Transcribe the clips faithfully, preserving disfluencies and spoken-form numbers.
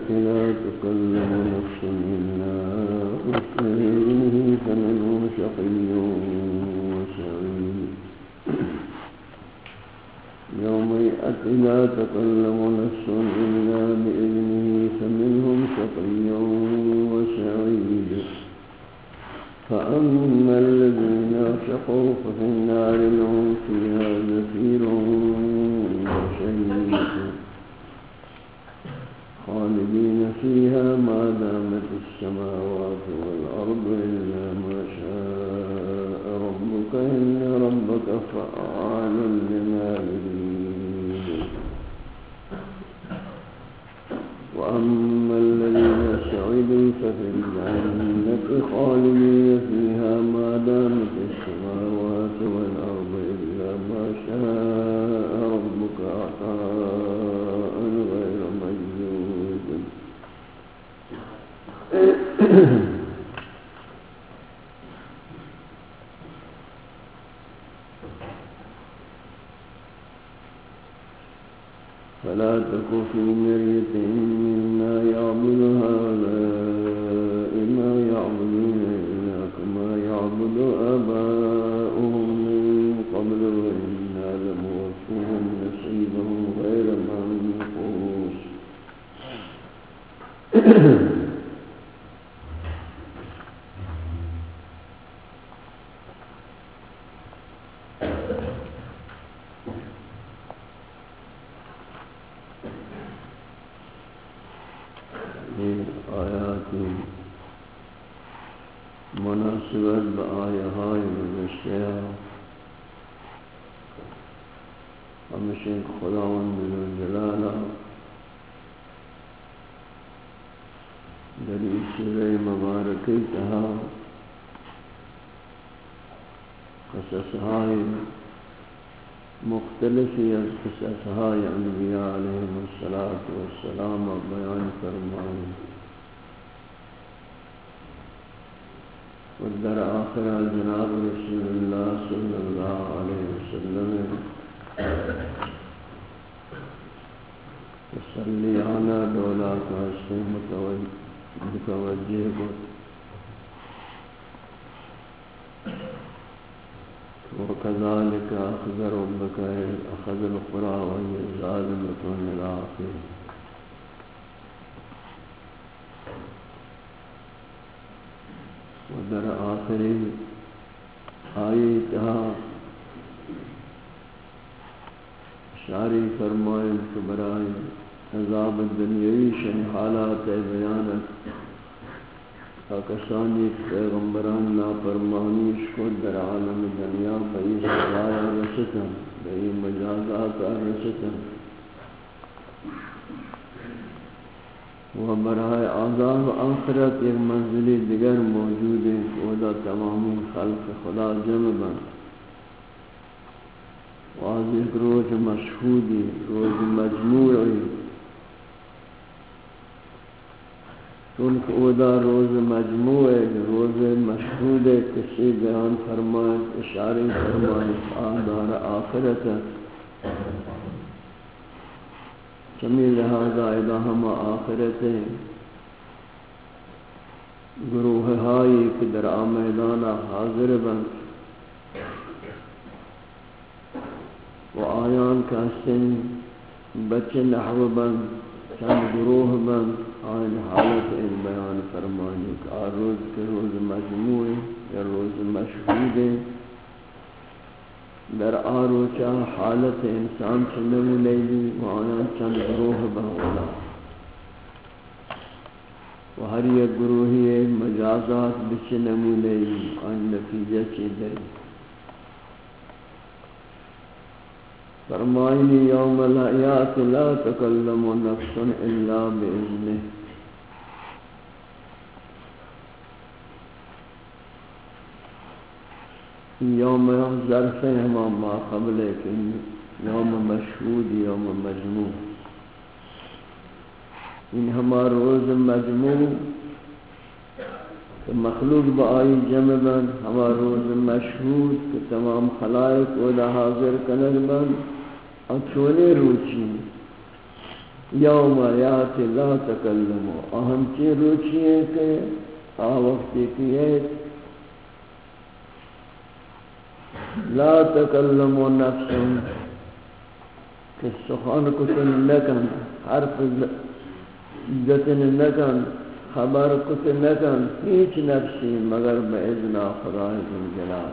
لا تكلم نفس إلا بإذنه فمنهم شقي وسعيد يوم يأتي لا تكلم نفس إلا بإذنه فمنهم شقي وسعيد فأما الذين شقوا ففي النار لهم فيها زفير وشهيق خالدين فيها ما دامت السماوات والأرض إلا ما شاء ربك إن ربك فعال لما يريد وأما الذين سعدوا ففي الجنة خالدين فيها ما دامت السماوات والأرض إلا ما شاء ربك عطاء غير مجدود فلا تك في مرية مما يعبد هؤلاء ما يعبدون إلا كما يعبد آباؤهم من قبل وإنا لموفوهم نصيبهم غير منقوص مناسبت بآیہائے گزشتہ ہمیشہ خداوند ذوالجلالہ در سورہ مبارکی تہا قصصہائے مختلفی از قصصہائے انبیاء علیہم السلام بیان فرمائے ودر آخر جناب رسول اللہ صلی اللہ علیہ وسلم تسلیانہ دولا کا سے متوجہ کو وكذلك أخذ ربك أخذ القرى وهي ظالمة إلى آخره ودر آخری آیتها شاری فرمائیں کہ برائے عذاب الدنیای شن حالات بیانت پاکستانی پیغمبران لاپرمانیش کو در عالم دنیا بئی سزایا رسطن بئی مجازات رسطن و برائے عذاب آخرت ایک منزلی دیگر موجود ہے خدا تمامی خلق خدا جمع بن واضح روز مشہودی روز مجموعی چونکہ اودا روز مجموعے روز مشہود کسی بیان فرمائے اشاری فرمائے آدار آخرت چمی لہذا ادا ہم آخرت گروہ ہائی کہ در آمیدانا حاضر بند و آیان کا سن بچے نحو بند چند گروہ بند آئین حالت ان بیان فرمانی کہ آر روز کے روز مجموعی یا روز مشہودی در آروچا حالت انسان چنو لیلی و آیان چند گروہ بہولا و ہر یک گروہی مجازات بچنمو لیلی آئین نتیجہ چی دے فرمائنی یوم الحیات لا تکلم نفس الا بإذنه یوم ظرف ہما ما قبل کہ یوم مشہود یوم مجموع ان ہما روز مجموع کہ مخلوق بآئی جمع بند ہما روز مشہود کہ تمام خلائق ودا حاضر کنگ بند اور چونے روچی یوم یاتی لا تکلمو اہم چی روچی ہے کہ آ وقتی کی ہے لا تکلمو نفس کہ سخان کتن لکن حرف جتن لکن خبر کتن لکن ہیچ نفسی مگر باذن خدا ذوالجلال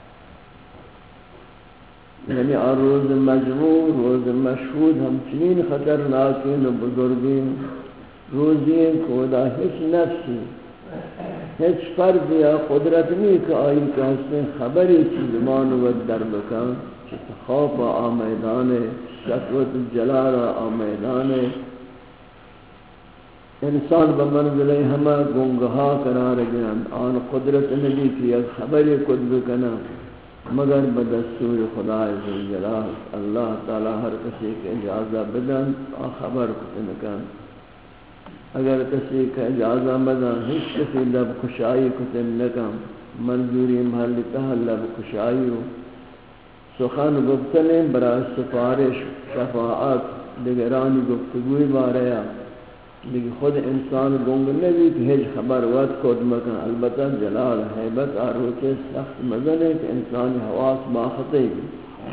یعنی روز مجموع روز مشہود ہم چنین خطرناکین و بزرگین روزین خدا ہیچ نفسی ہیچ فرد یا قدرت نہیں کہ آئی کہتے ہیں خبری چی زمان و در بکن چی خوف آمیدان شکوت جلال آمیدان انسان بمنزل ہمیں گنگہا قرار گرن آن قدرت نبی کی ایک خبری کد بکنا مگر بدستور خدا ذوالجلال اللہ تعالی ہر کسی کے اجازہ بدن آ خبر کتنکن اگر کسی کا اجازہ بدن ہیچ کسی لب خشائی کتنکن منظوری محلتہ لب خشائی ہو سخن گفتنے برای سفارش شفاعت دگرانی گفتگوی باریا لیکن خود انسان گنگ نبی کہ ہیچ خبر وقت کود مکن البتہ جلال حیبت آروچے سخت مزن ہے کہ انسان حواس باختے گی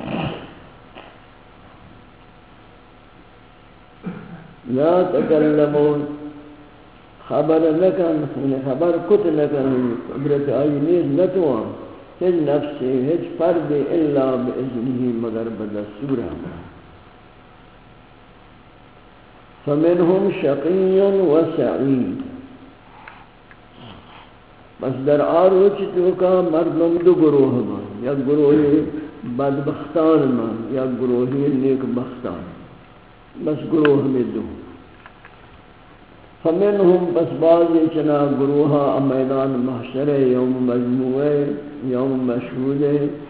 لا تکلمون خبر لکن خبر کت لکن قدرت آئی نیز نتوان ہیچ نفسی ہیچ فرد الا بإذنہی مگر بدستور ہم فمنهم شقی و سعید بس در آروچ توکا مردم دو گروہ من یا گروہی بدبختان من یا گروہی نیک بختان بس گروہ میں دو فمنهم بس بعضی چنا گروہا میدان محشر یوم مجموعے یوم مشہود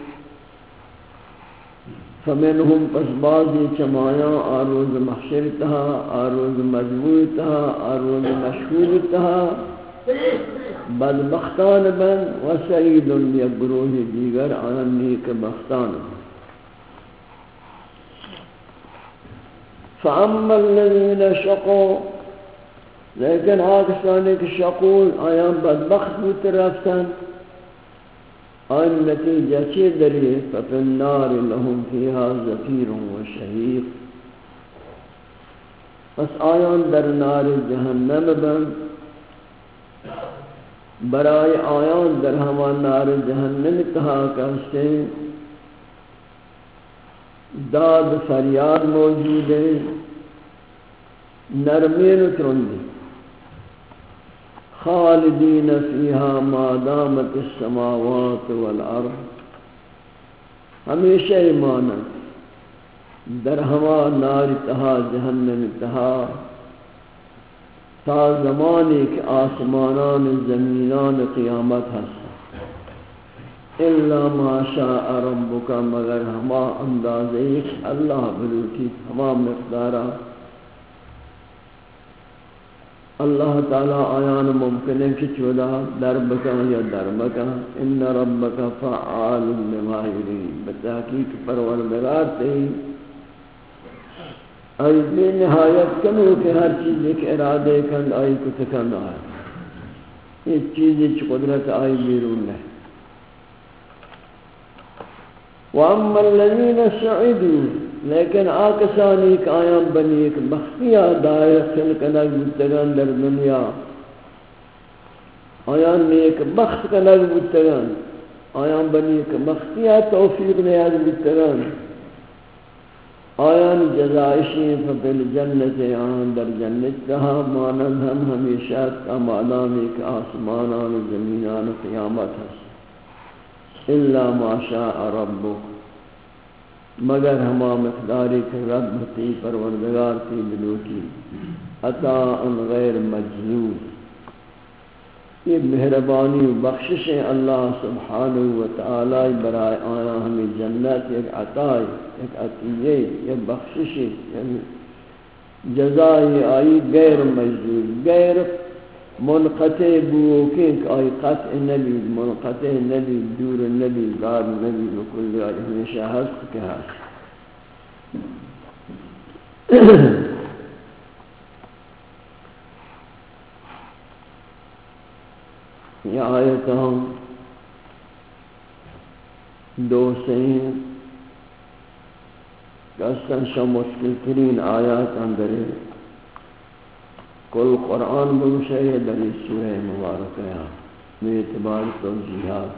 فمنهم پس بعضی چمایاں آروز محشر تہا آروز مجموع تہا آروز مشہور تہا بدبختان بن و سعید یا گروہ دیگر آن نیک بختان فاما الذین شقوا لیکن آکسانے کے شقول آیاں بدبخت بوت رفتن آن نتیجہ چی دری ففی النار لهم فیها زفیر و شہیق پس آیان در نار جہنم بن برای آیان در ہمان نار جہنم تہا کہتے داد فریاد موجود ہے نرمین ترندی خالدین فیہا ما دامت السماوات والارض ہمیشہ ایمانا در ہما نار تہا جہنم تہا تا زمانی کہ آسمانان زمینان قیامت ہستا الا ما شاء ربک مگر ہما اندازے اللہ بلوٹی ہما مقدارہ اللہ تعالی آیان ممکن ہے کہ چودا دربکا یا دربکا ان ربک فعال لما یرید بتحقیق پروردگار تھی ای بے نہایت کنو کہ ہر چیز ایک ارادے کن آئی کو تکن آئی ایک چیز ایک قدرت آئی بیرون ہے وَأَمَّا الَّذِينَ سُعِدُوا لیکن آکسانی کہ آیاں بنی ایک بختیہ دائر خلقنک بودتگان در دنیا آیاں نیک بخت کنک بودتگان آیاں بنی ایک بختیہ توفیق نیاز بودتگان آیاں جزائشی فبل جنت آن در جنت کہا مانند ہم ہمیشہ کامالان ایک آسمانان و زمینان قیامت ہے الا ما شاء ربک مگر ہما مقداری کہ رب تی پروردگار تی بلوٹی عطاء غیر مجزور یہ مہربانی و بخشش اللہ سبحانہ وتعالی برائے آیا ہمیں جنت ایک عطا ایک عطیہ ایک بخشش یعنی جزائی آئی غیر مجزور غیر منقطع بوکیں کہ آئی قطع نبی منقطع نبی دور نبی غار نبی وکل آئی ہمیشہ حسق کے حسق یہ آیتاں دو سین کسن شا مشکل ترین آیات اندر کل قرآن بوشے در سورہ مبارکہ میں اعتبار توجیحات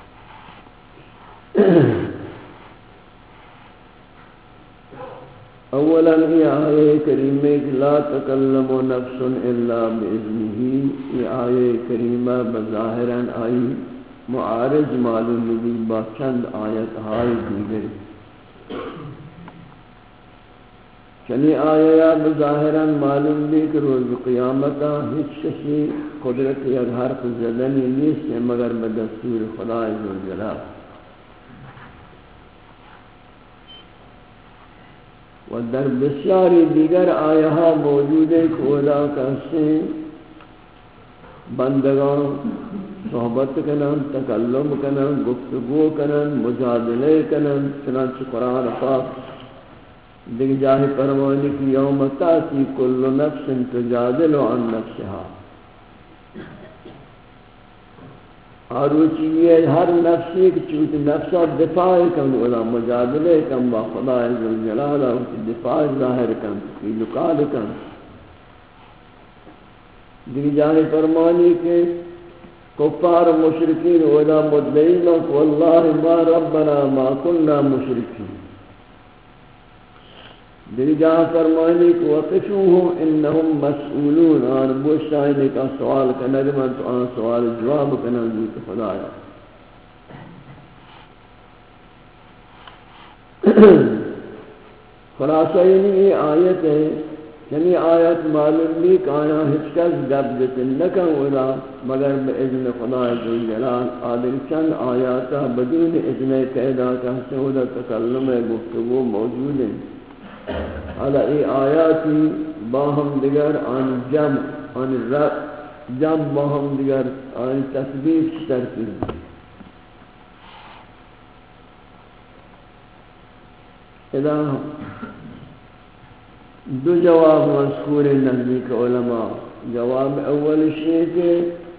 اولا یہ آیے کریمہ لا تکلم نفس الا باذنہ، یہ آیے کریمہ بظاہراً آئی معارض معلوم بھی با چند آیت ہائی دیگر، چنی آیا بظاہراً معلوم بھی کہ روز قیامتا ہیچ کسی قدرت یا حرف زدنی نیست مگر بدستور خدا ذوالجلال، و در بسیاری دیگر آیہا موجود ہے کہ اولا کہتے بندگان صحبت کنن، تکلم کنن، گفتگو کنن، مجادلے کنن، چنانچہ قرآن پاک دیکھ جاہی فرمانی کی یوم تاتی کل نفس تجادل عن نفسها، آروچی یہ ہر نفسی کہ چوت نفسا دفاع کن اولا مجادلے کن با خدا ذوالجلالہ دفاع ظاہر کن کی لکال کن، دیکھ جاہی فرمانی کے کفار مشرکین اولا مدعین واللہ ما ربنا ما کننا مشرکین، دیکھ جاہی فرمانی کہ وقفوہم انہم مسئولون، آن بوشتائنے کا سوال کنگ من تو آن سوال جواب کنگ دیت خدایا، خلاصہ یہ آیت ہے، یعنی آیت معلوم بھی کہ آیا ہچکس گبجت نکن اولا مگر بإذن خدا ذوالجلال، آدھر چند آیاتا بدون اذن قیدہ کہتے اولا تکلم گفتگو موجود ہیں، حالا ای آیاتی باہم دیگر آن جمع آن رب جمع باہم دیگر آن تثبیت ترکیب، اذا دو جواب مذکور نزدیک علماء، جواب اول شیء کہ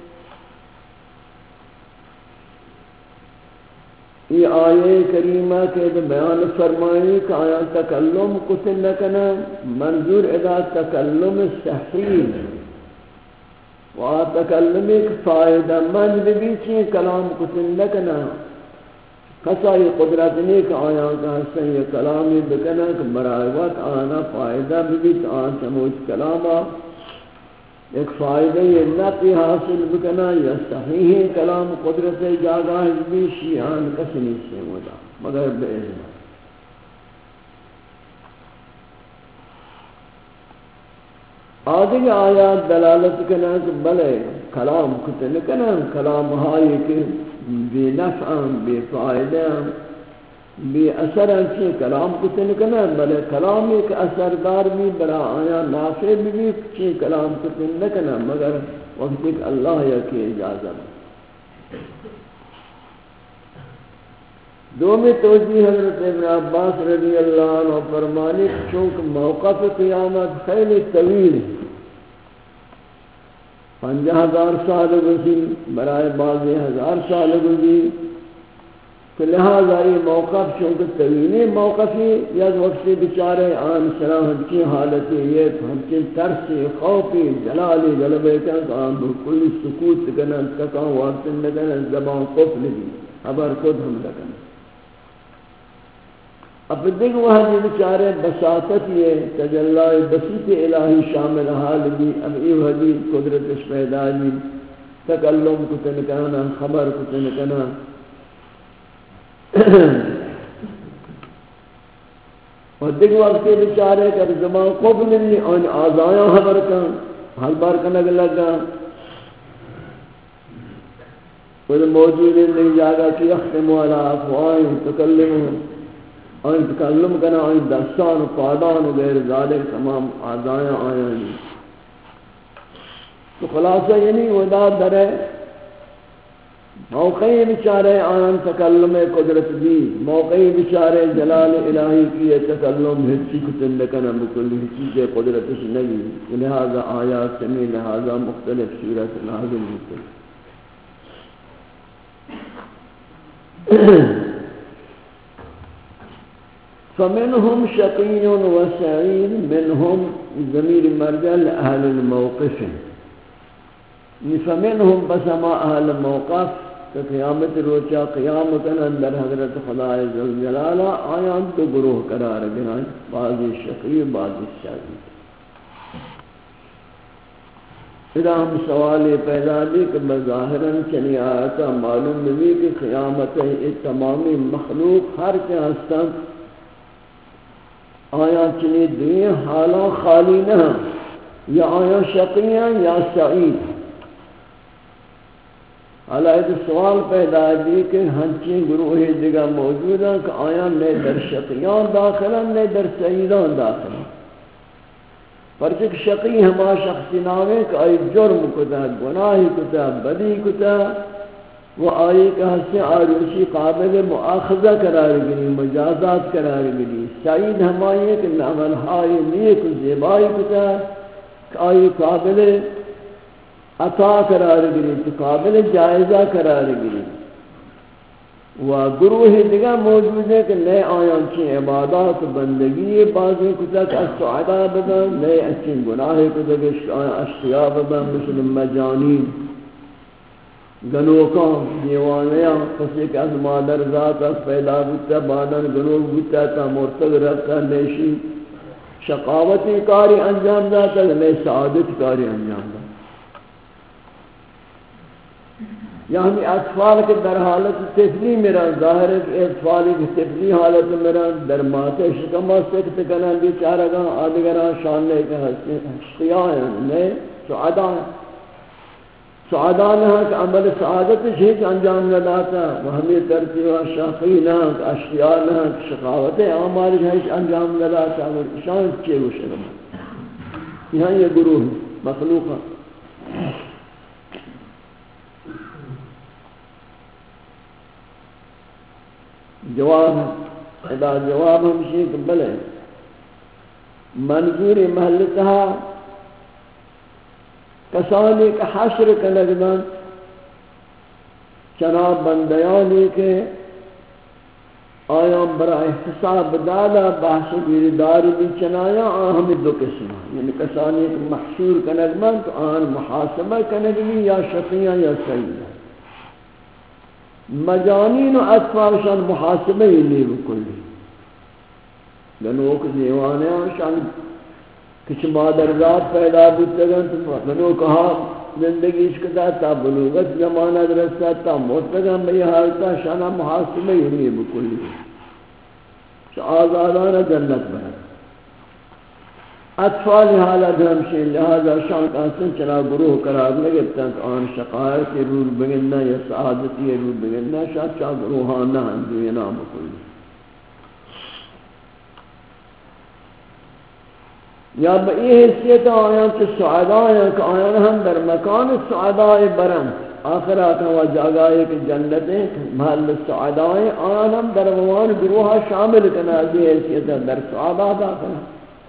یہ آیے کریمہ کے بیان فرمائی کہ آیا تکلم کتن نکنا منظور ادا تکلم صحیح و تکلم ایک فائدہ مند بھی چیئے کلام کتن نکنا، کسا یہ قدرت نہیں کہ آیا کہ حسن یہ کلامی بکنا کہ برائے وقت آنا فائدہ بھی تو آن سموچ کلاما ایک فائدہ یہ نقی حاصل بکنا یا صحیح کلام قدرت جاگاہ بھی شیعان کسنی سے ہوتا مگر بإذن، آدھے آیات دلالت کنا کہ بلے کلام کتن کنا کلام ہائی کہ بے نفعاں بے فائداں بے اثراں چی کلام کتن کنا بلے کلام ایک اثردار بھی بلا آیا نافع بھی چی کلام کتن نکنا مگر وقت ایک اللہ یا کی اجازت، دو میں توجیہ حضرت ابن عباس رضی اللہ عنہ فرمانے چونکہ موقف قیامت خیلی طویل ہے، پنجہ ہزار سال گزی برائے بعض ہزار سال گزی، تو لہذا یہ موقف چونکہ طویل موقفی یا وقت بچارے آن سراحت کی حالت یہ ہمچن ترسی خوفی جلالی غلبے کا آن بکل سکوت کنن تکان وقتن لکنن زبان قفل بھی خبر خود ہم لکنن، اب دیکھ وہاں یہ بچارے بساطت یہ تجلی بسیط الہی شامل حال بھی، اب ایو حدیث قدرت پیدا بھی تکلم کو تنکانا خبر کو تنکانا اور دیکھ وقت کے بچارے کر زمان قبل نہیں ان آزایاں خبر کا حل بار کنگ لگا وہ موجود نہیں جاگا کہ اختم والا افوائیں تکلموں آئین تکلم کنا آئین دستان و پادان و غیر ذالک تمام آزایاں آیاں نہیں، تو خلاصہ یعنی ودا در موقعی بچارے آن تکلم قدرت دی، موقعی بچارے جلال الہی کی تکلم ہچی کتن لکنا بکل چیز قدرت سے نہیں، لہذا آیات سمی لہذا مختلف صورت نازل ہوتے، فمنهم شقي وسعيد منهم ضمیر مرجع لأهل الموقف فمنهم بسما أهل الموقف کہ قیامت روچا قیام کنن در حضرت خدا عزوجلال آیان تو گروہ قرار گنائیں، بعضی شقی بعضی سعید. اذا ہم سوال پیدا دی کہ بظاہراً چنی آیتا معلوم بھی کہ قیامت تمامی مخلوق ہر کے ہستن آیا چنی دنیا حالا خالی نہ یا آیا شقیاں یا سعید. حالات سوال پیدا دی کہ ہنچی گروہ دیگا موجود ہیں کہ آیا نئے در شقیان داخلن نئے در سعیدان داخلن. پرچک شقی ہما شخصی نامے کہ آئی جرم کتا گناہی کتا بدی کتا و آئی کہ ہستے آروشی قابل مؤاخذہ قرار گری مجازات قرار گری. سعید ہمائی کہ عمل ہائی نیک و زیبائی کتا کہ آئی قابل عطا قرار گری تو قابل جائزہ قرار گری. و گروہ دیگر موجود ہے کہ نئے آیان کی عبادات بندگی بازی کتا کہ السعدہ بدن نئے اچھی گناہ کتا کہ اشتیاء بدن مثل مجانین گنوکاں دیوانیاں کسی کہ از مادر ذات از پیدا بودتا بادن گنوک بودتا تا مرتد رکھتا نیشی شقاوتی کاری انجام داتا نئے سعادت کاری انجام داتا. یا ہمیں اطفال کے در حالت طفلی میران ظاہر ہے کہ اطفالی کی طفلی حالت میران در ماتے شکمہ سکت کنن بیچارگاں آدگران شاننے کے اشتیاء ہیں نئے سعادہ ہیں. سعادہ نہ کہ عمل سعادت شیچ انجام نہ داتا و ہمیں ترتیب شاقی نہ کہ اشتیاء نہ کہ شقاوت اعمال شیچ انجام نہ داتا و شان چیئے وہ شکمہ. یہاں یہ گروہ مخلوقہ جواب ادا جواب ہم شیخ بلے منظور محلتها کسانی کہ حشر کنگدن چناب بندیانی کے آیان برای حساب دادا بحث گیرداری بھی چنایا آہم دو قسم یعنی کسانی کہ محشور کنگدن تو آن محاسبہ کنگدن یا شقیاں یا سعیدہ. مجانین و اطفالشان محاسبہ ہی نہیں بکلی گنوک دیوانے شان کچھ مادر ذات پیدا بودتے گن تو گنوک ہاں زندگی اشکتا تا بلوغت زمانہ درستا تا مرتگن بھئی حالتا شانہ محاسبہ ہی نہیں بکلی شا آزادانہ جنت بہت. اطفال حالت ہمشین لہذا شان کانسن چنا گروہ قرار لگتا کہ آن شقایت رول بگننا یا سعادتی رول بگننا شاید چاہ گروہانہ ہم جو یہ نام کلی. یا بئی حیثیت آیان کہ سعدائیں کہ آیان ہم در مکان سعدائی برند آخرات ہوا جاگائے کہ جنتیں محل سعدائیں آیان ہم در موان گروہا شامل کنا دی حیثیت در سعدہ داخلہ.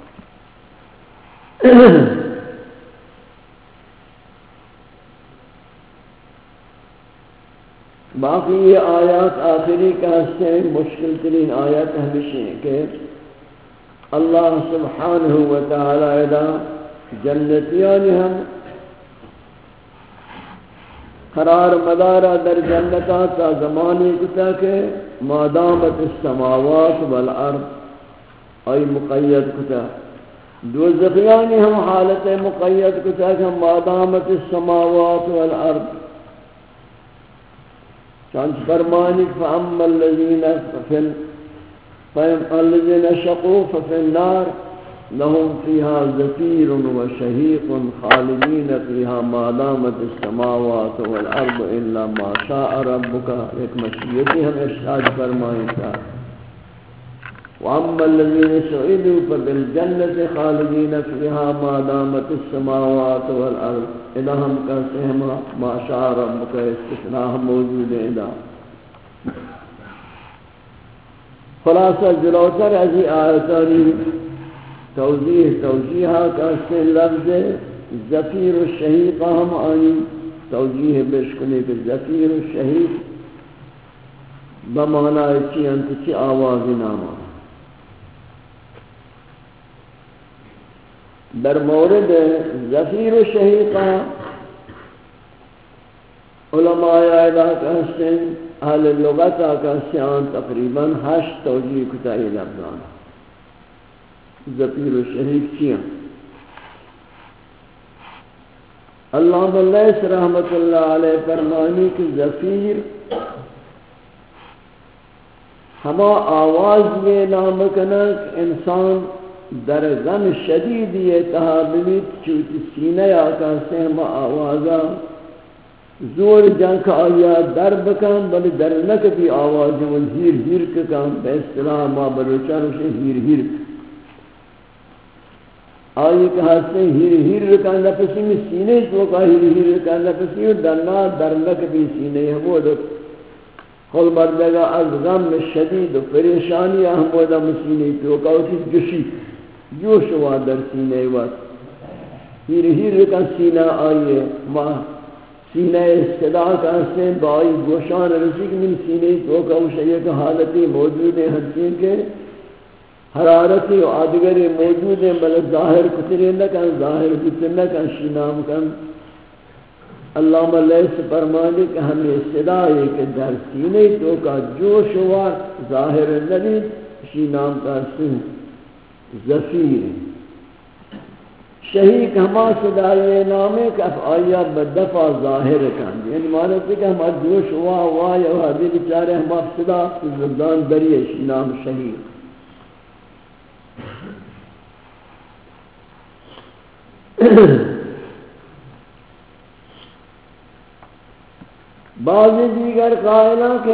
باقی یہ آیات آخری کا حصے مشکل ترین آیات ہمیشہ کہ اللہ سبحانہ وتعالی ادا جنتیان ہم قرار مدارہ در جنتا تا زمانی کتا کہ مادامت السماوات والارض ای مقید کتا. دوزخیانی ہم حالت مقید کتا کہ مادامت السماوات والارض چانچ فرمانی فَأَمَّا الَّذِينَ الَّذِينَ شَقُوا فَفِي النَّارِ لَهُمْ فِيهَا زَفِيرٌ وَشَهِيقٌ خَالِدِينَ فِيهَا مَا دَامَتِ السَّمَاوَاتُ وَالْأَرْضُ إِلَّا مَا شَاءَ رَبُّكَ ایک مشیتی ہم ارشاد فرمائیں تھا. وَأَمَّا الَّذِينَ سُعِدُوا فَبِالْجَنَّةِ خَالِدِينَ فِيهَا مَا دَامَتِ السَّمَاوَاتُ وَالْأَرْضُ اذا ہم کہتے ہیں ما شاء ربک استثناء موجود ہے. اذا خلاصہ جلوتر ازی آیتانی توضیح توجیحہ کہتے ہیں لفظ زفیر الشہیق ہم آئی توجیح بشکنے کہ زفیر الشہیق بمانا چی انت چی آواز ناما. در مورد زفیر و شہیقہ علماء اعلیٰ کہتے ہیں اہل لغتا کہتے ہیں تقریباً ہشت توجیہ کتائی لفظان زفیر و شہیق چیاں. علامہ اللیث رحمت اللہ علیہ فرمانی کہ زفیر ہما آواز یہ نام کنک انسان در غم شدید یہ تحابلیت چوتی سینہ آکا سے ہما آوازا زور جنک آیا در بکن بلی در نک بھی آواز وہ ہیر ہیر کن بے اصطلاح ما بلوچان اسے ہیر ہیر آئی کہ ہستے ہیر ہیر کن نفسی میں سینے تو کا ہیر ہیر کن نفسی درنا در نک بھی سینے ہمو دو قل مردگا از غم شدید و پریشانی ہمو دا مسینے تو کا اسی جشی جوش ہوا در سینے وقت ہیر ہیر کن سینہ آئیے ما سینہ صدا کا حسین بائی گوشان رسیق من سینے تو کا شیئے کا حالتی موجود ہیں حدین کے حرارتی و آدگری موجود ہیں بلد ظاہر کتنے نکن ظاہر کتنے نکن شینام کن. اللہم لیس فرمانے کہ ہمیں صدا ہے کہ در سینے تو کا جوش ہوا ظاہر نبی شینام کا حسین زفیر. شہیق ہما صدای نامے کہ آیا بدفع ظاہر کن یعنی معنی کہ ہما جوش ہوا ہوا یا حدی بچارے ہما صدا زردان دریئے نام شہیق. بعض دیگر قائلہ کہ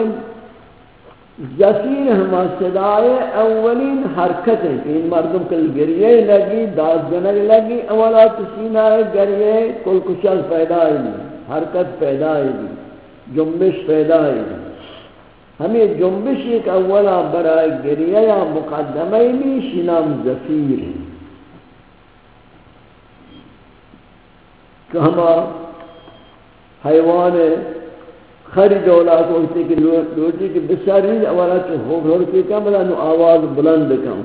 زفیر ہما صدای اولین حرکت ہے کہ ان مردم کل گریے لگی داد جنگ لگی اولا تسینہ گریے کل کچھ پیدا ہے حرکت پیدا ہے جنبش پیدا ہے. ہمیں جنبش ایک اولا برائے گریہ یا مقدمہ بھی شنام زفیر ہے کہ ہما حیوان خری دولا کو ہوتی کہ لوٹی کی بساری اولا چو ہوگ ہوتی کم بلا نو آواز بلند کم.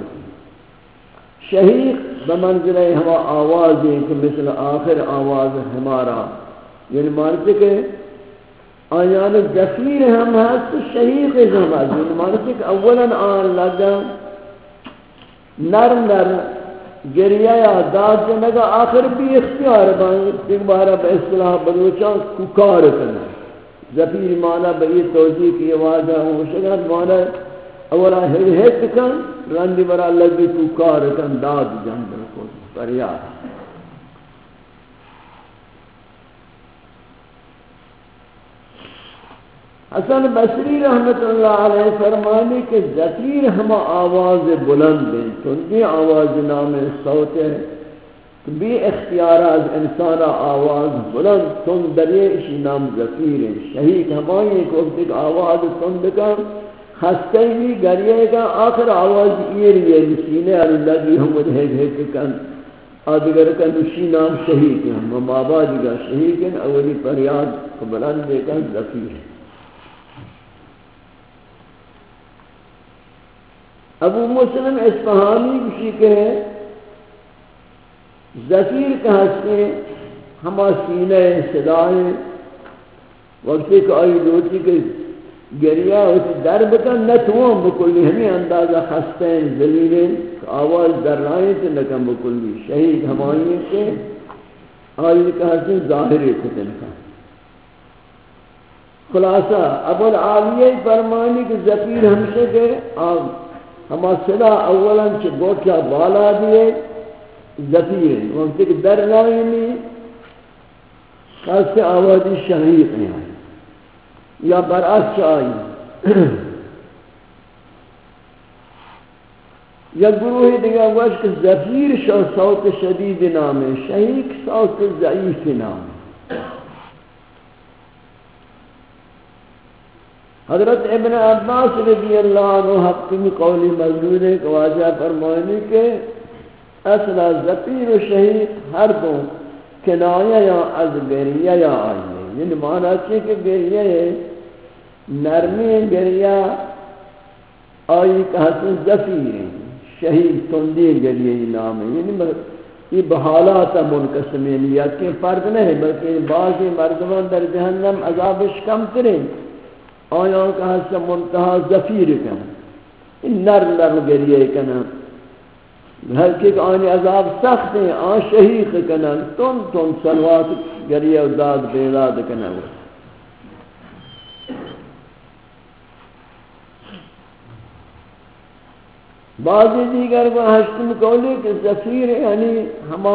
شہیق بمنزلہ ہما آواز ہے کہ مثل آخر آواز ہمارا یعنی مانتے کہ آیان زفیر ہم ہے تو شہیق ہم ہے یعنی مانتے کہ اولا آن لگا نرم نرم گریہ یا داد جنگا آخر بھی اختیار بان ایک بارہ بے اصطلاح بلوچان ککار کرنا. زفیر معنی بئی توجیہ کی آواز ہے وشگت معنی اولا ہت کن رندی برا لگی ککار کن داد جنگل کو پریاد. حسن بصری رحمت اللہ علیہ فرمانے کہ زفیر ہم آواز بلند ہیں تندی آواز نام صوت ہے بھی اختیار از انسان آواز بلند تند دریئے اسی نام زفیر ہے. شہیق ہمائی ایک وقت ایک آواز تند کا خستے بھی گریے کا آخر آواز یہ رہی ہے سینے اللہ بھی ہم ادھے گھے کن آدگر کا نشی نام شہیق ہے ہم بابا جگہ شہیق ہیں اولی پریاد کو بلند دے کر زفیر ہے. ابو مسلم اصفہانی کسی کہ زفیر کا ہستے ہما سینہ صدائیں وقتی کہ آئی لوٹی کہ گریہ ہوتی درب کا نتوان بکلی ہمیں اندازہ خستیں ذلیلیں آواز در رائیں تو نکم بکلی. شہید ہمائی کے آئی کہ ہستے ظاہر کتن کا خلاصہ ابو العالیہ فرمانی کہ زفیر ہمشہ کے آگ ہما صدا اولا چھ گوٹا بالا دیئے زفیر ہیں وقت کہ در رائیں میں خاص سے آوازی شہیق نہیں آئی یا برعکس آئی یا گروہ دیگا وقت کہ زفیر شو صوت شدید نام ہے شہیق صوت ضعیف نام ہے. حضرت ابن عباس رضی اللہ عنہ حقی قولی موجود ہے کہ واضح فرمائنے کہ اصلا زفیر و شہیق ہر دو کنایہ یا از گریہ یا آئیے یعنی معنی ہے کہ گریہ نرمی گریا آئی کہ حسن زفیر شہید تندی گریہ نام ہے، یعنی یہ بحالات منقسمین یا کہ فرق نہیں بلکہ بعض مردمان در جہنم عذابش کم ترین آیا کہ حسن منتہا زفیر کن نر نر گریہ کنا ہر کہ آنی عذاب سخت ہیں آن شہیق کنا تن تن سلوات گریہ و داد بیداد کنا بعضی دیگر وہ ہشتم قولی کہ زفیر یعنی ہما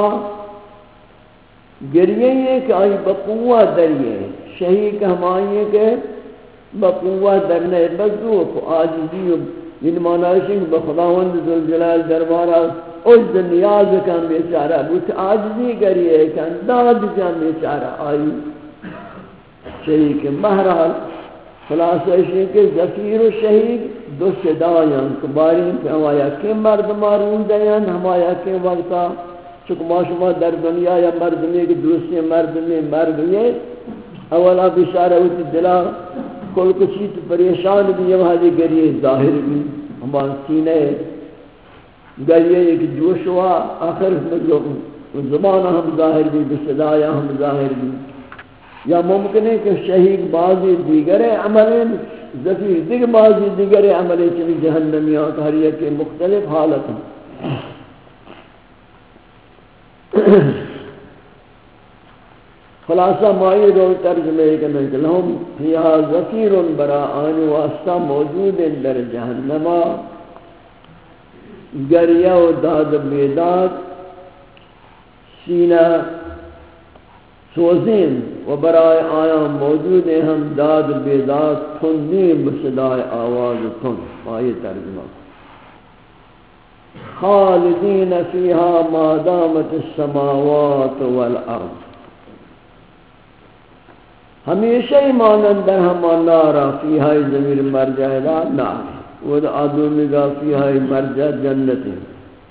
گریہ یہ کہ آئی بقوہ دریئے شہیق ہمائی ہے کہ بقوہ درنے بزوک آجزی ان معنیشن بخداوند ذوالجلال دربارہ عجز نیاز کن بیچارہ بوت آجزی گریہ کن داد کن بیچارہ آئی شہیق بہرحال خلاصہ ہے کہ زفیر و شہید دو صدایاں کبارین کہ ہمایا کے مرد مارون دیان ہمایا کے وقتا چکہ ما شما در دنیا یا مردمی کے دوسری مردمی مرد ہوئے اولا بشارہ ہوتی دلا کل کچھ پریشان بھی یہ وہاں گریہ ظاہر بھی ہمان سینے گریہ ایک جوش ہوا آخر زمانہ ہم ظاہر بھی بصدایاں ہم ظاہر بھی یا ممکن ہے کہ شہید بعضی دیگر عملیں زفیر دیگر بعضی دیگر عملیں چلی جہنمیات ہر یک کے مختلف حالت ہیں خلاصہ مائی رو ترجمے کرنے کہ لہم فیہا زفیر برا آن واسطہ موجود در جہنما گریہ و داد بیداد سینہ سوزین و برائے آیا موجود ہیں ہم داد بیداد تھنیم بصدائے آواز تھن آئی ترجمہ خالدین فیہا ما دامت السماوات والارض ہمیشہ ہی مانند در ہمان نارا فیہا ضمیر مرجع لا نار وہ آدمی گا فیہا مرجع جنت ہے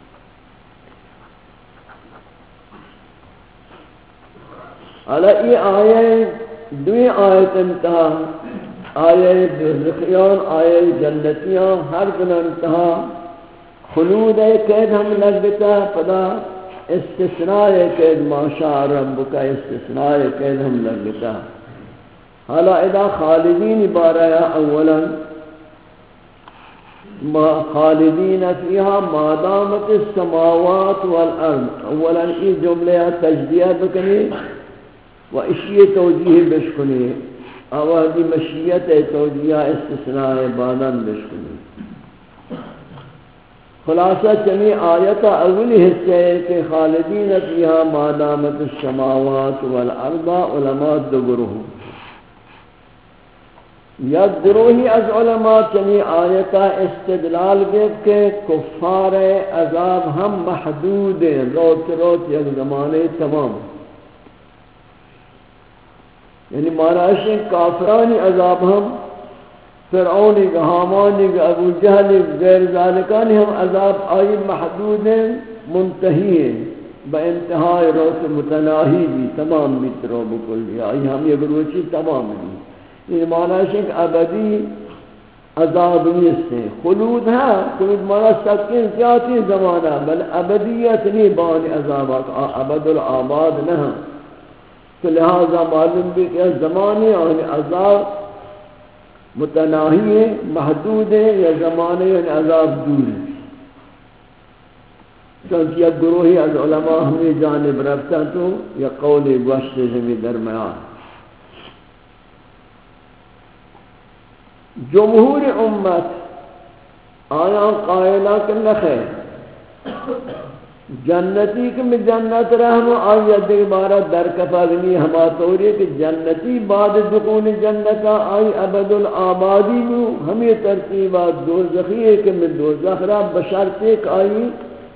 علی یہ آیے دوی آیت انتہا آیے برزخیان آیے جنتیاں ہر دن انتہا خلود قید ہم لگتا پدا استثناء قید ما شاء ربک استثناء قید ہم لگتا حالا اذا خالدین باریا اولا ما خالدین فیہا ما دامت السماوات والارض اولا یہ جملے تجدیہ بکنی و اشیاء توجیہ بشکنی آوازی مشیت توجیہ استثناء بادن بشکنی خلاصہ چمی آیت اولی حصے کہ خالدین فیہا ما دامت السماوات والارض علماء دو گروہ یا گروہی از علماء چمی آیت استدلال گفت کہ کفار عذاب ہم محدود ہیں روت روت یک زمانے تمام یعنی معنی کافرانی عذاب ہم فرعونی کا حامانی کا ابو جہلی غیر ذالکانی ہم عذاب آئی محدود ہیں منتہی ہیں با انتہائی روت متناہی بھی تمام بھی ترو بکل بھی آئی ہم یہ گروچی تمام بھی یہ معنی ہے کہ ابدی عذاب نیست ہیں خلود ہے خلود معنی سکین زیادی زمانہ بل ابدیت نہیں بانی عذابات ابد العباد نہ تو لہذا معلوم بھی کہ زمانے اور عذاب متناہی ہے محدود ہے یا زمانے اور عذاب دور ہے چونکہ یک گروہی از علماء ہمیں جانب رفتا تو یا قول گوشت زمین درمیان جمہور امت آیا قائلہ کے نخیر جنتی کہ میں جنت رہم آیا دیکھ بارا در کفاغنی ہما توری کہ جنتی بعد دخون جنتا آئی ابد العبادی بو ہمیں ترتیبات دوزخی ہے کہ میں دوزخ را بشرط ایک آئی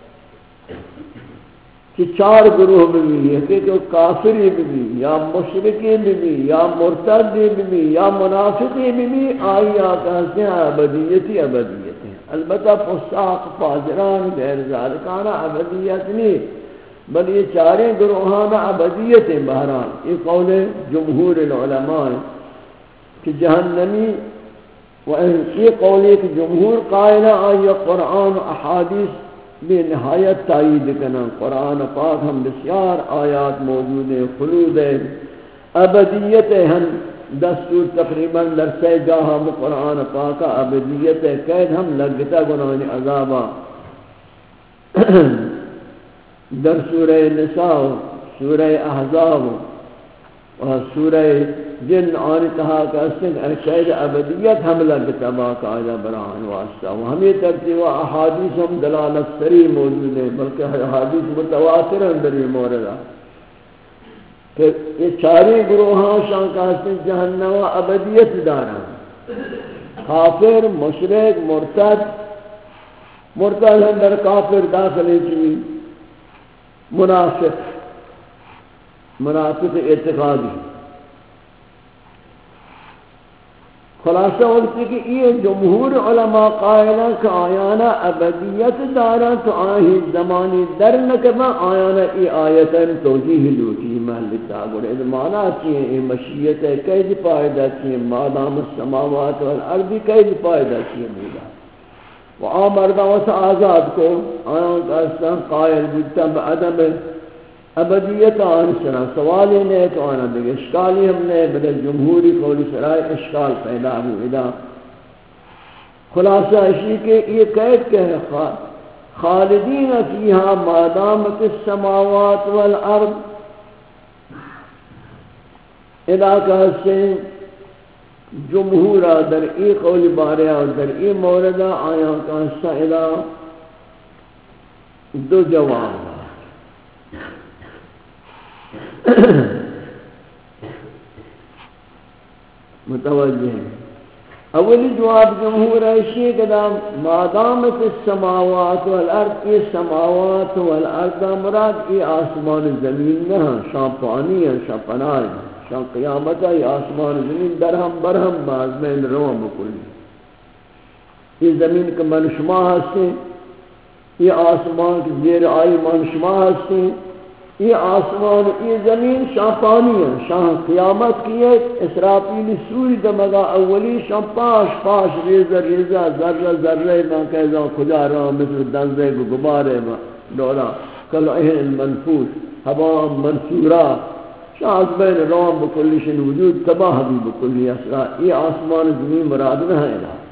کہ چار گروہ بھی ہے کہ کافری بھی یا مشرکی بھی یا مرتد بھی یا منافقی بھی آئی آقا سے ابدیتی ابدیت ہے البتہ فساق فاجران غیر ذالکانہ ابدیت نہیں بل یہ چاریں گروہانہ ابدیت ہیں بہرحال یہ قول جمہور العلماء کہ جہنمی و یہ قولی کہ جمہور قائلہ آئی قرآن و احادیث بے نہایت تائید کنا قرآن پاک ہم بسیار آیات موجود ہیں خلود ہے ابدیت ہے ہم دستور تقریباً در سے جاہا قرآن پاک ابدیت ہے قید ہم لگتا گناہی عذابا در سورہ نساء سورہ احزاب و سورہ جن آنی کہا کہ اسن قید ابدیت ہم لگتا باقا آجا بران واسطہ و ہمیں ترتیب احادیث ہم دلالت سری موجود ہیں بلکہ احادیث متواتر اندر یہ موردہ کہ یہ چاری گروہاں شان کا اسن جہنم و ابدیت دارا کافر مشرک مرتد مرتد اندر کافر داخل چوی منافق منافق اعتقادی خلاصہ ہوتی کہ یہ جمہور علماء قائلہ کہ آیانا ابدیت دارا تو آہی زمانی در نکبہ آیانا ای آیتاً توجیح لوٹی محلتا گوڑے اذا معنی چیئے ای مشیت ہے کئی پائدہ چیئے مادام السماوات والارضی کئی پائدہ چیئے مولا و آمردہ وسا آزاد کو آیان کا اسلام قائل بودتا بعدم ابدیت آن سنا سوالی نہیں تو آنا دیکھ اشکالی ہم نے بدل جمہوری قولی سرائے اشکال پیدا ہو ادا خلاصہ اشی کے یہ قید کہ خالدین فیہا مادامت السماوات والارض ادا کہتے ہیں جمہورہ در ای قولی بارے اور در ای موردہ آیا کہتا ادا دو جواب متوجہ ہیں اولی جواب جمہور ایشی کہ مادامت السماوات والارض یہ سماوات والارض مراد یہ آسمان زمین نہ شان پانی ہے شان پناہ ہے شان قیامت ہے یہ آسمان زمین درہم برہم باز میں روم بکلی یہ زمین کا منشما ہستے یہ آسمان کی زیر آئی منشما ہستے یہ آسمان یہ زمین شاہ پانی ہے شاہ قیامت کی ہے اسرافیل سوری دمگا اولی شاہ پاش پاش ریزہ ریزہ ذرہ ذرہ میں کہتا ہوں خدا رہا مثل دنزے کو گبارے دولا کل اہل منفوس ہوا منصورہ شاہ از بین روم بکلیشن وجود تباہ بھی بکلی اسرا یہ آسمان زمین مراد نہ ہے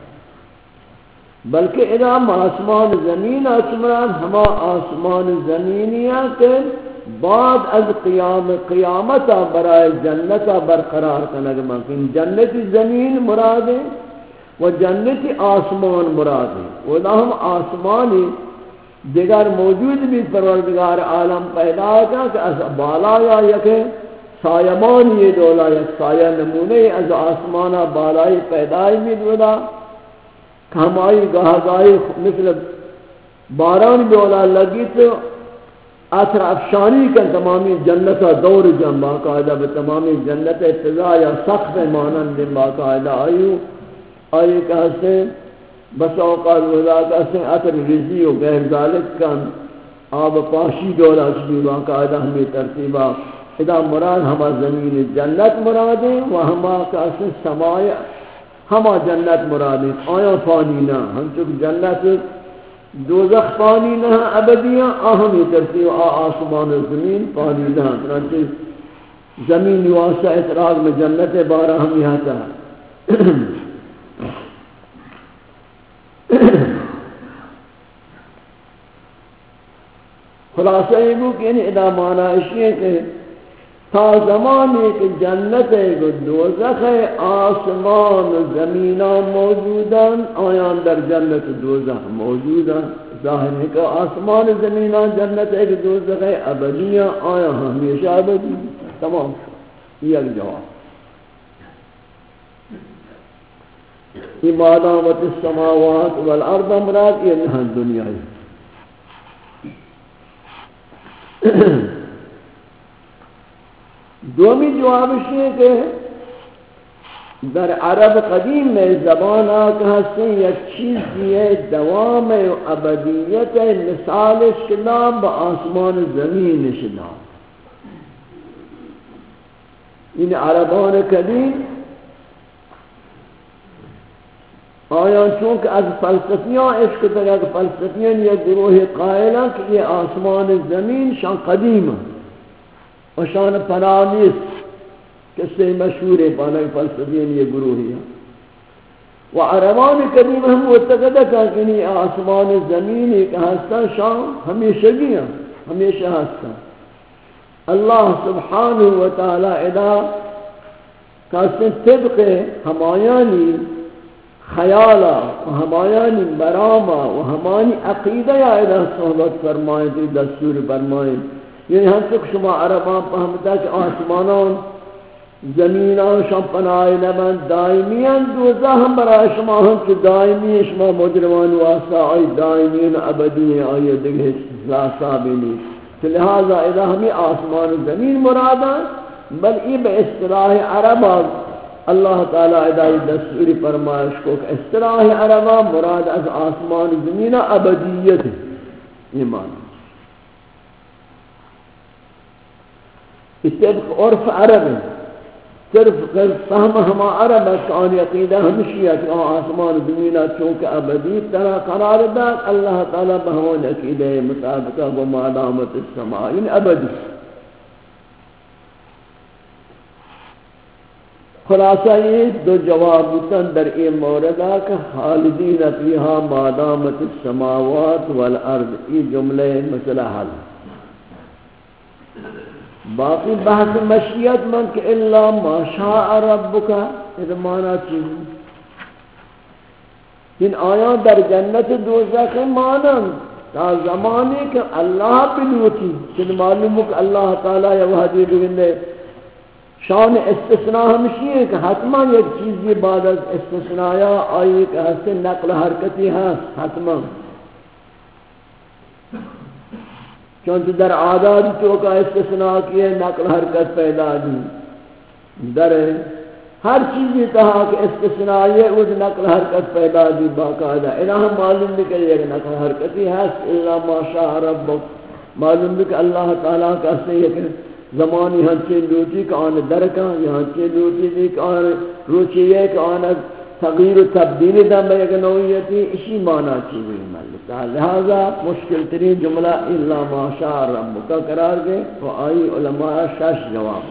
بلکہ ادام آسمان زمین اچمران ہما آسمان زمینیاں کہ بعد از قیام قیامتا برائے جنتا برقرار کنگ ممکن جنتی زمین مراد ہے و جنتی آسمان مراد ہے و ہم آسمانی دیگر موجود بھی پروردگار عالم پیدا کا کہ از بالا یا یک سایمان یہ دولا یک سایہ نمونے از آسمانا بالائی پیدای بھی دولا کہ ہمائی گاہ گاہی مثل باران دولا لگی تو اثر افشانی کا تمامی جنتا دور جم باقاعدہ بتمامی جنت اتضاء یا سخت مانند باقاعدہ آئیو آئی کہتے بس اوقات وضا کہتے اثر رضی و غیر ذالک کن آب پاشی دولا چلی باقاعدہ ہمیں ترتیبہ ادا مراد ہما زمین جنت مرادیں و ہما کہتے سماع ہما جنت مرادیں آیا پانی نہ ہم چک جنت دوزخ پانی نہ ابدیاں اہمی ترتیب آسمان زمین پانی نہ چنانچہ زمین واسطہ اطراق میں جنت بارہ ہم یہاں تھا خلاصہ یہ کہ انہیں ادا معنی اشیاء کہ تا زمانے کہ جنت ہے دوزخ ہے آسمان زمینہ موجودان آیان در جنت دوزخ موجودان ظاہر ہے کہ آسمان زمینہ جنت ہے کہ دوزخ ہے ابدیاں آیا ہمیشہ ابدی تمام یہ ایک جواب مادامت السماوات والارض مراد یہ نہاں دنیا ہے دومی جواب ہے کہ در عرب قدیم میں زبان آکا سے یک چیز کی ہے دوام و ابدیت مثال شنام با آسمان زمین شنام ان عربان قدیم آیا چونکہ از فلسفیاں عشق تک فلسفیاں یہ گروہ قائلہ کہ یہ آسمان زمین شان قدیم و شان پنانیس قصے مشہور ہے پانا فلسفیاں یہ گروہ ہے و عربان قدیم ہم متقدہ کہ یہ آسمان زمین ایک ہستا شان ہمیشہ گیا ہمیشہ ہستا اللہ سبحانہ وتعالی ادا کسی طبق ہمایانی خیالا و ہمایانی براما و ہمانی عقیدہ یا ادا صحبت فرمائیں تھی دستور فرمائیں یعنی ہم تک شما عربان فہمتا کہ آسمانان زمینان شما پناہ نبند دائمیان دوزہ ہم برای شما ہم کہ دائمی شما مجرمان واسطہ آئی دائمین ابدی ہیں آئی دیکھے لا صابینی تو لہذا اذا ہمیں آسمان زمین مرادا بل ای بے اصطلاح عربا اللہ تعالی ادائی دستوری فرمائش کو کہ اصطلاح عربا مراد از آسمان زمین ابدیت ایمان طبق عرف عرب ہے صرف فهم ہما عرب ہے کہ آن عقیدہ ہمشی ہے کہ آسمان زمین چونکہ ابدی طرح قرار دا اللہ تعالی بہمان عقیدہ مطابقہ و معلامت السماء ان ابدی خلاصہ یہ دو جواب بتن در این موردہ کہ خالدین فیہا مادامت السماوات والارض یہ جملے مسئلہ حل باقی بحث مشیت من کہ الا ما شاء ربک یہ معنی چیز ان آیات در جنت دوزخ مانند تا زمانے کہ اللہ بلوٹی چن معلوم کہ اللہ تعالی یا وحدی بگندے شان استثناء ہمشی ہے کہ حتما ایک چیزی بعد از استثناء آئی کہ ہستے نقل حرکتی ہے حتما چونکہ در عادات تو کا استثناء کیے نقل حرکت پیدا دی در ہر چیزی تہا کہ استثناء یہ اس نقل حرکت پیدا دی باقاعدہ الہ معلوم بھی کہ یہ نقل حرکتی ہے الا ما شاء ربک معلوم بھی کہ اللہ تعالیٰ کا سے یہ کہ زمانی ہنچے لوٹی کہ آن درکا یا ہنچے لوٹی دی کہ آن روچی ہے کہ آن تغییر و تبدیلی دم ایک نوعیتی اسی معنی چیزی ملتا لہذا مشکل ترین جملہ الا ما شاء ربک قرار گئے تو آئی علماء شش جواب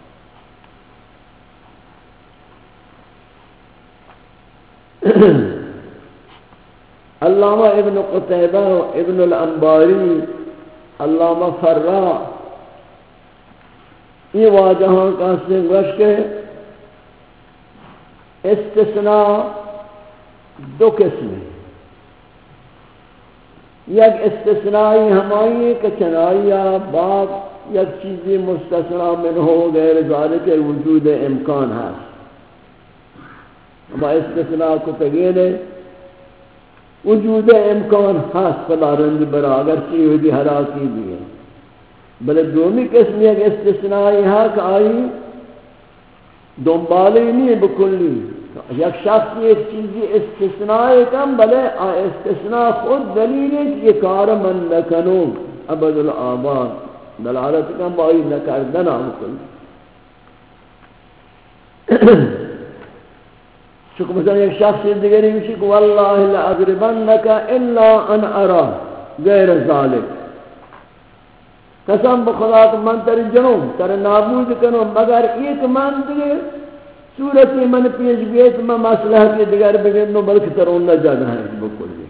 علامہ ابن قتیبہ ابن الانباری علامہ فرا یہ واجہاں کا سنگوش کے استثناء دو قسم ہیں یک استثنائی ہمائی کہ چنائیہ باپ یک چیزی مستثناء من ہو غیر ذالک وجود امکان ہے اما استثناء کو تغیرے وجود امکان خاص فلا رند برا اگر چیئے بھی حراکی بھی ہے بلے دومی قسم یک استثنائی ہے کہ آئی دنبالی نہیں بکلی یک شخص ایک چیزی استثناء کم بلے استثناء خود دلیل ہے کہ یہ کار من نکنو ابد الآباد دلالت کم بائی نکردن آمکل چونکہ مثلا ایک شخص دیگری مشی کہ واللہ لأضربنک الا ان ارا غیر ذالک قسم بخدا کہ من تر جنوں تر نابود کنوں مگر ایک من دیگر صورتی من پیش بیت میں مصلحت دیگر بگنوں بلکہ ترون نہ جانا ہے بکلی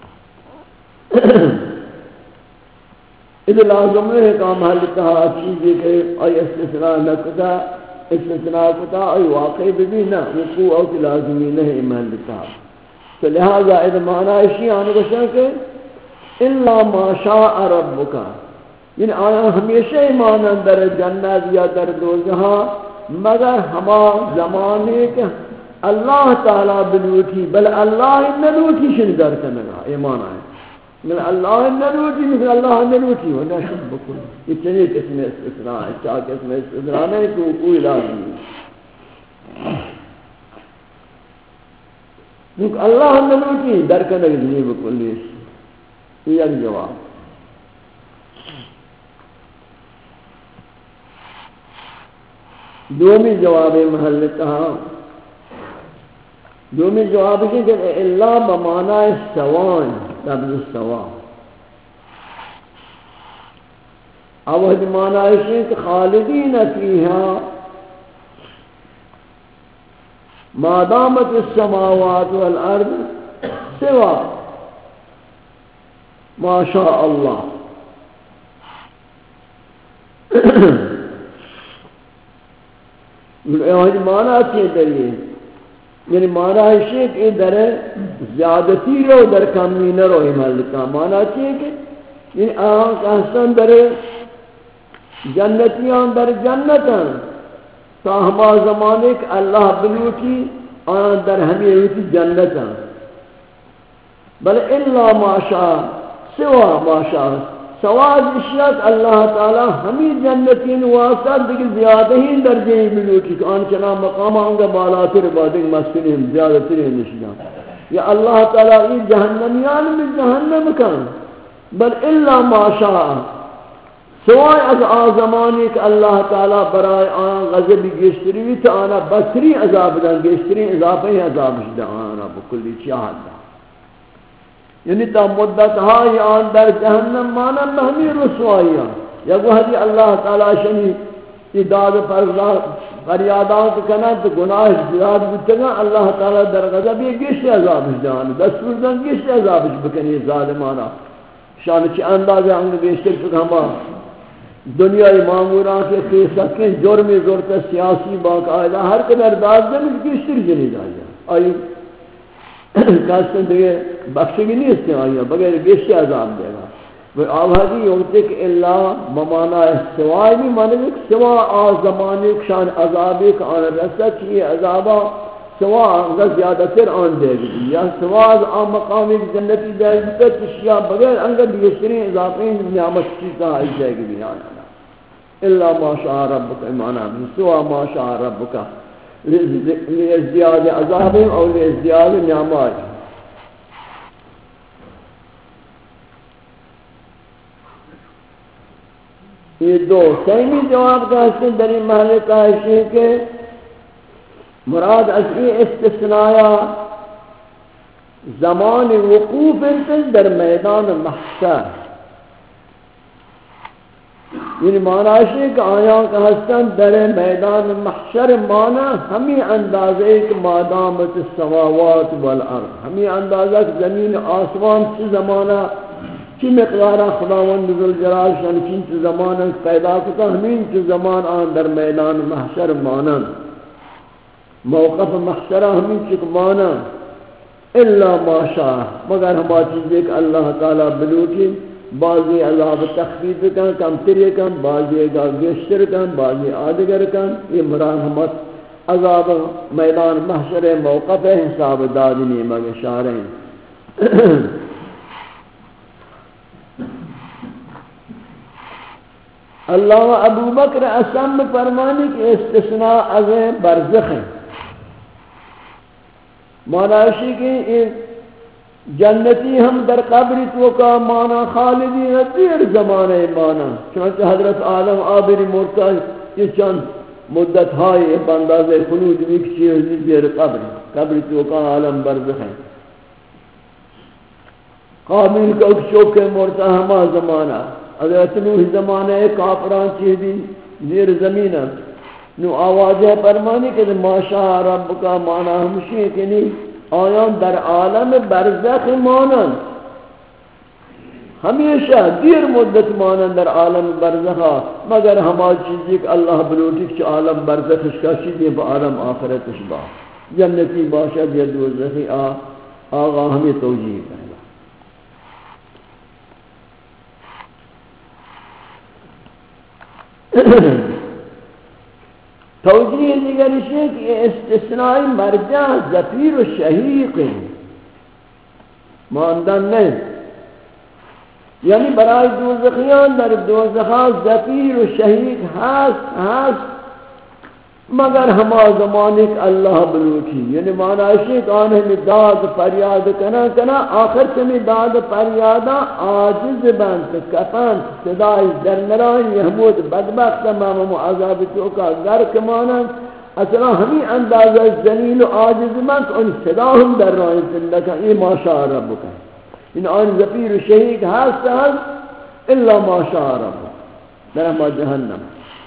اذا لازم ہے کہ محل تہا چیزی کہ آئی استثناء نہ کتا استثناء کتا آئی واقعی بھی نہ وقوع او کی لازمی نہیں محل تہا تو لہذا اذا معنی اشی آنے کو شاہ کہ الا ما شاء ربک یعنی آیا ہمیشہ ایمان در جنت یا در دوزہا مگر ہما زمانے کے اللہ تعالی بلوٹی بل اللہ نلوٹی شندر کنگا ایمان آئے بل اللہ نلوٹی مثل اللہ نلوٹی ہونا شب بکل یہ چنی قسم استثناء ہے چاہ قسم استثناء نہیں تو کوئی لازم نہیں کیونکہ اللہ نلوٹی در کنگ نہیں بکل یہ ایک جواب دومی جواب محل کہا دومی جواب ہے کہ الا بمعنی سوان لفظ سوا اوہد معنی ہے کہ خالدین فیہا ما دامت السماوات والارض سوا ما شاء اللہ اوہد معنی چیئے دلیے یعنی معنی ہے کہ در زیادتی رو در کمی نہ رو ملکہ معنی چیئے کہ یعنی آن کہستان در جنتیان در جنتاں تا ہما زمانے کہ اللہ بلوٹی آن در ہمیں ہوتی جنتاں بل الا ما شاء سوا ما شاء سواز اشیاء اللہ تعالی ہمیں جنتین واسطہ دیکھ زیادہ ہی درجے ملوٹی کہ آن چنا مقام آنگا بالاتر بادنگ مسکنیم زیادہ ترین نشیدان یا اللہ تعالی یہ جہنمیان میں جہنم کن بل الا ما شاء سوائے از آزمانی کہ اللہ تعالی برائے آن غضبی گشتری ہوئی تو آنا بسری عذاب دن گشتری اضافی عذاب شدہ آنا بکلی چاہت دا یعنی تا مدت ہائی آن در جہنم مانا مہمی رسوائیاں یا وہ حدی اللہ تعالی شنی اداد فریادان کو کنا تو گناہ زیاد بتگا اللہ تعالی در غضب یہ گشت عذاب شدہ دستور دن گشت عذاب بکنی ظالمانا شان چی اندازے ہنگ گشتر چکا ہما دنیای معموران کے فیسکیں جرمی زورتا سیاسی باقاعدہ ہر قدر داد دن گشتر جنی دایا آئی کہتے ہیں بخشگی نہیں اس نے آئی بغیر گشت عذاب دے گا وہ آوازی ہوتے کہ اللہ ممانا سوائے بھی مانے گا سوا آزمانے شان عذابی کا آن رسا چیئے عذابا سوا آنگا زیادہ تر آن دے گی یا سوا آن مقامی جنتی دے گی تشیاء بغیر انگا بیشترین اضافین نعمت چیزا آئی جائے گی اللہ ما شاء ربک ایمانا سوا ما شاء ربک لازدیاد عذاب اور لازدیاد نعمات یہ دو سیمی جواب کا حصہ دری محل کا حصہ کہ مراد اصلی استثنایا زمان وقوف در میدان محشر یعنی معنی ہے کہ آیاں کا حسن در میدان محشر معنی ہمیں اندازے کہ مادامت السماوات والارض ہمیں اندازہ کہ زمین آسمان چی زمانہ چی مقدارہ خداوند ذوالجلال شان چی زمانہ پیدا کتا ہمیں چی زمان آن در میدان محشر معنی موقف محشرہ ہمیں چی معنی الا ما شاء مگر ہما چیزیں کہ اللہ تعالی بلوٹی بعضی عذاب تخفیف کن کم تری کن بعضی گشتر کن بعضی آدگر کن یہ مراحمت عذاب میدان محشر موقف حساب دادنی مگر شاریں اللہ و ابو بکر اسم فرمانی کہ استثناء از برزخ ہیں معنی کہ جنتی ہم در قبر تو کا مانا خالدی ہے دیر زمانے مانا چنانچہ حضرت آدم آبری مرتا یہ چند مدت ہائی بنداز خلود وکشی ہے دیر قبر قبر تو کا عالم برزخ ہے قابل کا اکشوک مرتا ہما زمانہ حضرت نوح زمانے کافران چیز دی دیر زمینہ نو آوازہ فرمانی کہ ما شاء رب کا مانا ہمشی کہ نہیں آیان در عالم برزخ مانند ہمیشہ دیر مدت مانند در عالم برزخ مگر ہما چیزی کہ اللہ بلوٹی کہ عالم برزخش کا چیزی با عالم آخرتش با جنتی باشد یا دوزخی آغا ہمیں توجیہ کرنا توجیہ دیگر ہے کہ استثنائی مرجع زفیر و شہیق ماندن نہیں یعنی برای دوزخیان در دوزخان زفیر و شہیق ہست ہست مگر ہما زمانک اللہ بلوٹی یعنی معنی ہے کہ آنہیں میں داد فریاد کنا کنا آخر چمی داد فریادا آجز بند کفن صدای در نران یحمود بدبخت امام عذاب تو کا گرک مانند اصلا ہمیں اندازہ ذلیل و عاجز من ان صدا ہم در راہ زندگا یہ ما شاء ربک ان آن زفیر و شہید ہست ہست الا ما شاء ربک در ہما جہنم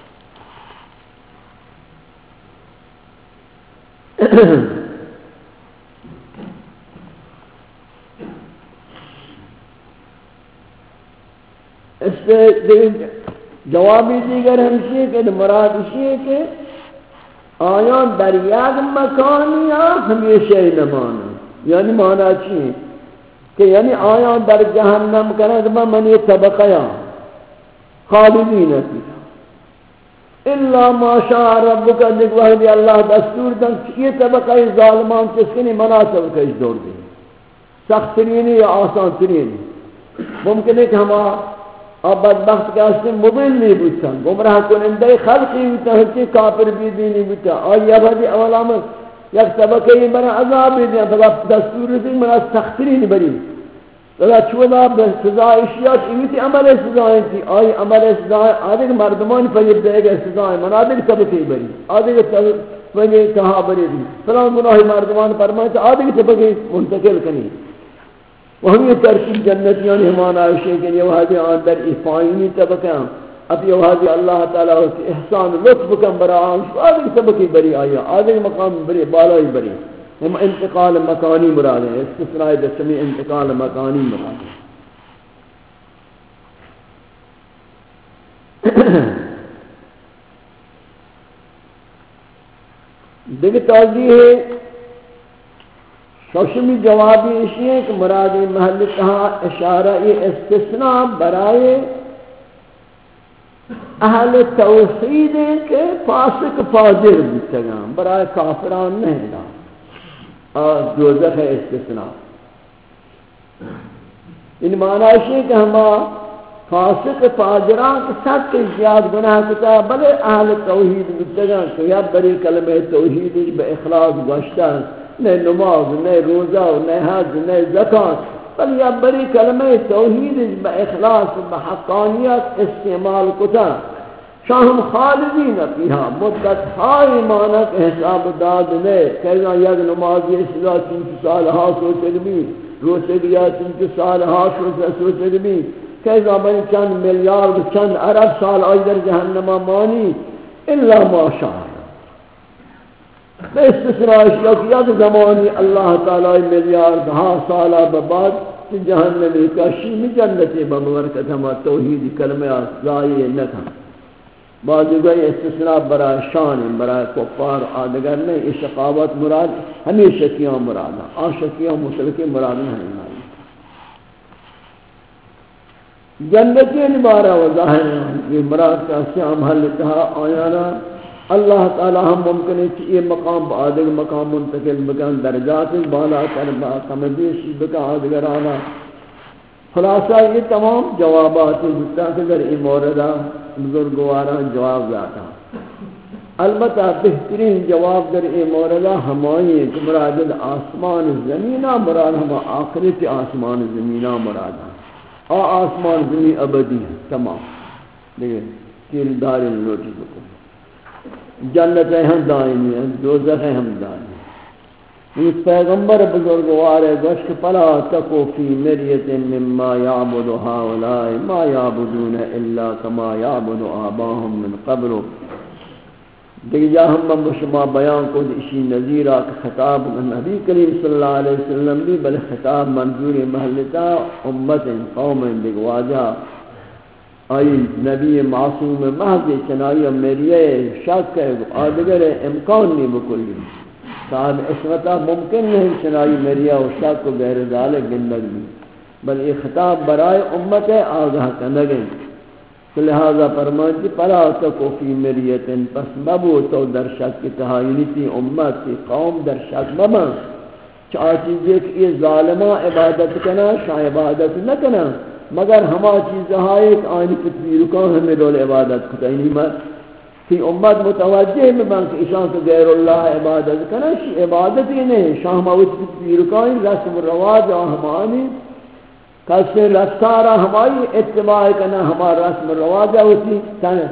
اس سے جوابی دیگر ہمشی کہ مراد اسی ہے کہ آیان در یک مکانی ہمیشہ نمانا یعنی مانا چیئے کہ یعنی آیان در جہنم کرد من یہ طبقیاں خالدین فیہا الا ما شاء ربک دیکھ وحدی اللہ دستور دن یہ طبقی ظالمان چسکنی مناسب کش دور دی سخت ترینی یا آسان ترینی ممکن ہے کہ ہمارا اب بدبخت کا اس نے مبین نہیں بودتا گمراہ کنندے خلقی ہوتا ہے کافر بھی دی نہیں بودتا آئی اب حدی اولا میں یک طبقی برا عذاب دیا فلا دستور دی منا سختری نہیں بری فلا چودا سزای اشیات ایوتی عمل سزائیں تھی آئی عمل سزائیں آدھے مردمان فیب دے گئے سزائیں من آدھے طبقی بری آدھے طبقی کہا بری دی فلا گناہ مردمان فرمائے تو آدھے طبقی منتقل کنی وہم یہ ترکیب جنتیاں ہمانا عائشہ کے لیے وہاں آن در افائنی طبقہ اب یہ وہاں اللہ تعالیٰ کی احسان لطف کم برا آن آدھے طبقی بری آیا آدھے مقام بری بالائی بری ہم انتقال مکانی مراد ہے استثناء دسمی انتقال مکانی مراد ہے دیکھ توجیہ ہے شوشمی جوابی اسی ہے کہ مراد محل کہا اشارہ استثناء برائے اہل توحید کے فاسق فاجر بتگاں برائے کافران نہیں دا اور دوزخ ہے استثناء ان معنی ہے کہ ہما فاسق فاجران کے ساتھ کے زیاد گناہ کتا بلے اہل توحید بتگاں کہ یا بری کلمہ توحید بے اخلاص گوشتا نہ نماز نہ روزہ نہ حج نہ زکات بل یا بری کلمہ توحید با اخلاص با حقانیت استعمال کتا شاہم خالدین فیہا مدت ہائی مانک حساب داد نے کہنا یک نمازی اصلاح تین سال ہاں سوچے بھی روچے گیا تین سال ہاں سوچے بھی کہنا بنی چند ملیارد چند عرب سال آئی در جہنم مانی الا ما شاء بے استثناء اشیاء کہ زمانی اللہ تعالی ملیارد ہاں سالہ بعد جہنمی کاشی میں جنتی بمبرکت ہما توحید کلمہ ضائع نہ تھا بعض گئی استثناء برای شان برای کفار آدگر نہیں اس شقاوت مراد ہمیں شکیاں مراد آن شکیاں مطلقی مراد نہیں جنتی نبارہ و ظاہر یہ مراد کا سیام حل کہا آیانا اللہ تعالی ہم ممکن ہے کہ یہ مقام آدھگر مقام منتقل بکن درجات بالا کربا کمدیشی بکا آدھگر آنا خلاصہ یہ تمام جوابات جتا کہ در این موردہ بزرگواران جواب جاتا البتہ بہترین جواب در این موردہ ہمائی کہ مراد آسمان زمینہ مراد ہم آخرت آسمان زمینہ مراد آ آسمان زمین ابدی ہے تمام لیکن تیر دار نوٹی بکن جنت ہم دائمی ہیں دوزخ ہم دائمی ہیں اس پیغمبر بزرگوار ہے گوشت پلا تکو فی مریت مما یعبد هؤلاء ما یعبدون الا کما یعبد آباهم من قبل دیکھ جا ہم بشما بیان کو اسی نظیرہ خطاب نبی کریم صلی اللہ علیہ وسلم بھی بل خطاب منظور محلتا امت قوم دیکھ واجہ آئی نبی معصوم محض چنائی میری شک ہے آدگر امکان نہیں بکلی صاحب عصمتہ ممکن نہیں چنائی میری و شک و غیر ذالک گندگ بھی بل یہ خطاب برائے امت ہے آگاہ کنگیں لہذا فرمانتی پلا تکو فی مریتن پس مبو تو در شک کی تحایلیتی امت کی قوم در شک مبا چاہ چیزیں کہ یہ ظالمہ عبادت کنا شاہ عبادت نہ کنا مگر ہما چیز ہے کہ آنی تصویر کان ہمیں دول عبادت کتا یعنی کہ امت متوجہ میں بان کہ اشان کو غیر اللہ عبادت کنا شی عبادت ہی نہیں شاہ موت تصویر کان رسم الرواج ہمانی کسی رفتارہ ہماری اتباع کنا ہمارا رسم الرواج ہوتی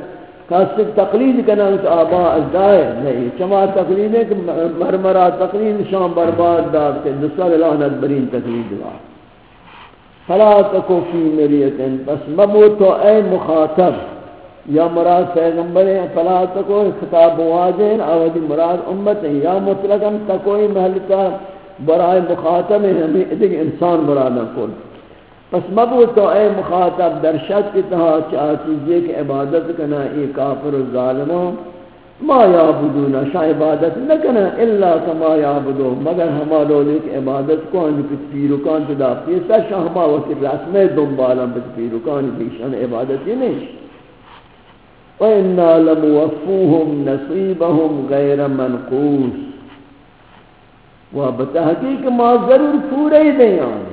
کسی تقلید کرنا تو آبا اجدائے نہیں چما تقلید ہے کہ مرمرہ تقلید شام برباد داد کے دوسرا لعنت برین تقلید دا فلا تکو فی مریتن بس مبو تو اے مخاطب یا مراد پیغمبر ہیں فلا تکو خطاب واضح آودی مراد امت ہیں یا مطلقاً تکوئی محلتا برائے مخاطب ہیں ہمیں ادھر انسان برادہ کل پس مبو تو اے مخاطب در شک کی تہا چاہ چیزیں کہ عبادت کنا ای کافر و ظالموں ما یعبدونا شاہ عبادت نہ کنا الا کما یعبدو مگر ہما لولی کی عبادت کو انجو کچھ پیروکان تدا پیسا شاہ ہما وقت رسم دنبالا کچھ پیروکان دیشان عبادت ہی نہیں وَإِنَّا لَمُوَفُّوهُمْ نَصِيبَهُمْ غَيْرَ مَنْقُوصٍ وہ بتحقیق ما ضرور پورے ہی دیں آنے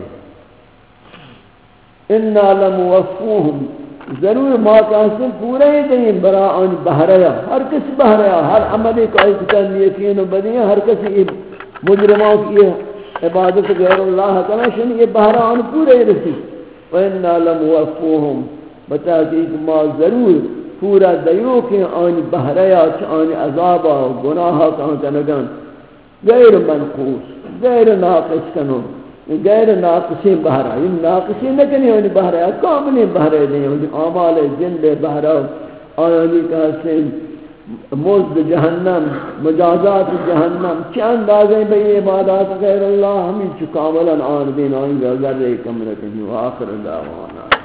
اِنَّا لَمُوَفُّوهُمْ ضرور ما کہتے پورے ہی دیں برا آن بہریا ہر کس بہریا ہر عملی کو ایکتن یقین و بدیا ہر کسی مجرموں کی عبادت غیر اللہ تعالی یہ بہرا آن پورے ہی رسی وَإِنَّا لَمُوَفُّوهُمْ بتحقیق ما ضرور پورا دیو کہ آن بہریا آن عذابا و گناہا کہاں کنگان غیر منقوص غیر ناقص کنو غیر ناقصی بہرا یہ ناقصی نکنی ہونی بہرا کاملی بہرا نہیں ہونی آمال جند بہرا آنی کہتے مزد جہنم مجازات جہنم چند آگئے بھئی عبادات غیر اللہ ہمیں چکاملا آن دین آئیں گا ذرے کم رکنی و آخر دعوانا